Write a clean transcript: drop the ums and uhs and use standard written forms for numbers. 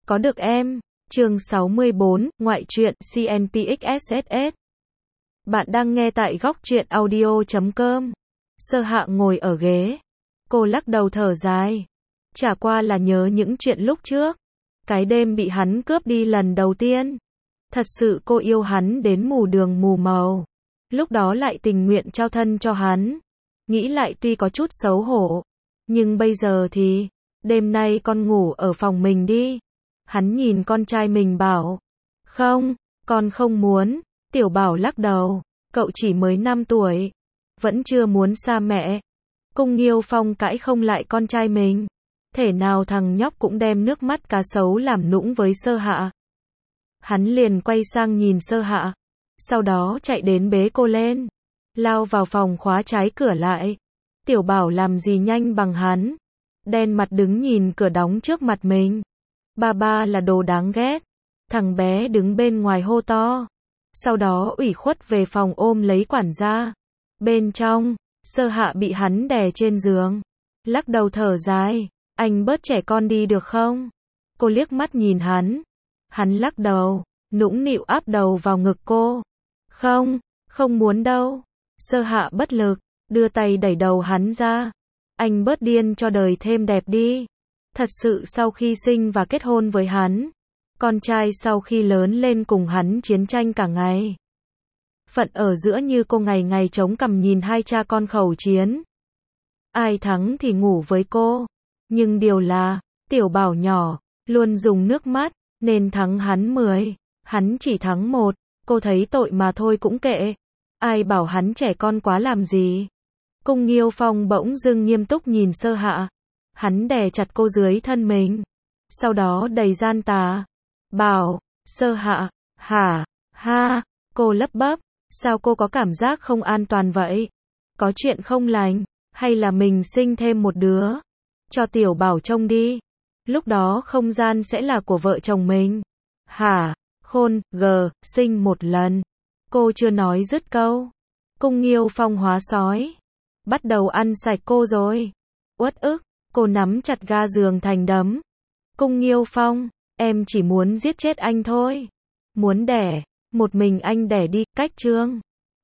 có được em. Chương 64, ngoại truyện, CNPXSS. Bạn đang nghe tại góc truyện audio.com. Sơ Hạ ngồi ở ghế. Cô lắc đầu thở dài. Chả qua là nhớ những chuyện lúc trước. Cái đêm bị hắn cướp đi lần đầu tiên. Thật sự cô yêu hắn đến mù đường mù màu. Lúc đó lại tình nguyện trao thân cho hắn. Nghĩ lại tuy có chút xấu hổ. Nhưng bây giờ thì, đêm nay con ngủ ở phòng mình đi. Hắn nhìn con trai mình bảo. Không, con không muốn. Tiểu Bảo lắc đầu. Cậu chỉ mới 5 tuổi. Vẫn chưa muốn xa mẹ. Cung Nghiêu Phong cãi không lại con trai mình. Thể nào thằng nhóc cũng đem nước mắt cá sấu làm nũng với Sơ Hạ. Hắn liền quay sang nhìn Sơ Hạ. Sau đó chạy đến bế cô lên. Lao vào phòng khóa trái cửa lại. Tiểu Bảo làm gì nhanh bằng hắn. Đen mặt đứng nhìn cửa đóng trước mặt mình. Ba là đồ đáng ghét. Thằng bé đứng bên ngoài hô to. Sau đó ủy khuất về phòng ôm lấy quản gia. Bên trong, Sơ Hạ bị hắn đè trên giường. Lắc đầu thở dài. Anh bớt trẻ con đi được không? Cô liếc mắt nhìn hắn. Hắn lắc đầu, nũng nịu áp đầu vào ngực cô. Không, không muốn đâu. Sơ Hạ bất lực, đưa tay đẩy đầu hắn ra. Anh bớt điên cho đời thêm đẹp đi. Thật sự sau khi sinh và kết hôn với hắn, con trai sau khi lớn lên cùng hắn chiến tranh cả ngày. Phận ở giữa như cô ngày ngày chống cằm nhìn hai cha con khẩu chiến. Ai thắng thì ngủ với cô. Nhưng điều là, Tiểu Bảo nhỏ, luôn dùng nước mắt, nên thắng hắn 10. Hắn chỉ thắng 1, cô thấy tội mà thôi cũng kệ. Ai bảo hắn trẻ con quá làm gì. Cung Nghiêu Phong bỗng dưng nghiêm túc nhìn Sơ Hạ. Hắn đè chặt cô dưới thân mình. Sau đó đầy gian tà. Bảo, Sơ Hạ, hả, ha, cô lắp bắp. Sao cô có cảm giác không an toàn vậy? Có chuyện không lành, hay là mình sinh thêm một đứa? Cho Tiểu Bảo trông đi. Lúc đó không gian sẽ là của vợ chồng mình. Hả, khôn, sinh một lần. Cô chưa nói dứt câu. Cung Nghiêu Phong hóa sói. Bắt đầu ăn sạch cô rồi. Uất ức, cô nắm chặt ga giường thành đấm. Cung Nghiêu Phong, em chỉ muốn giết chết anh thôi. Muốn đẻ, một mình anh đẻ đi, cách chương.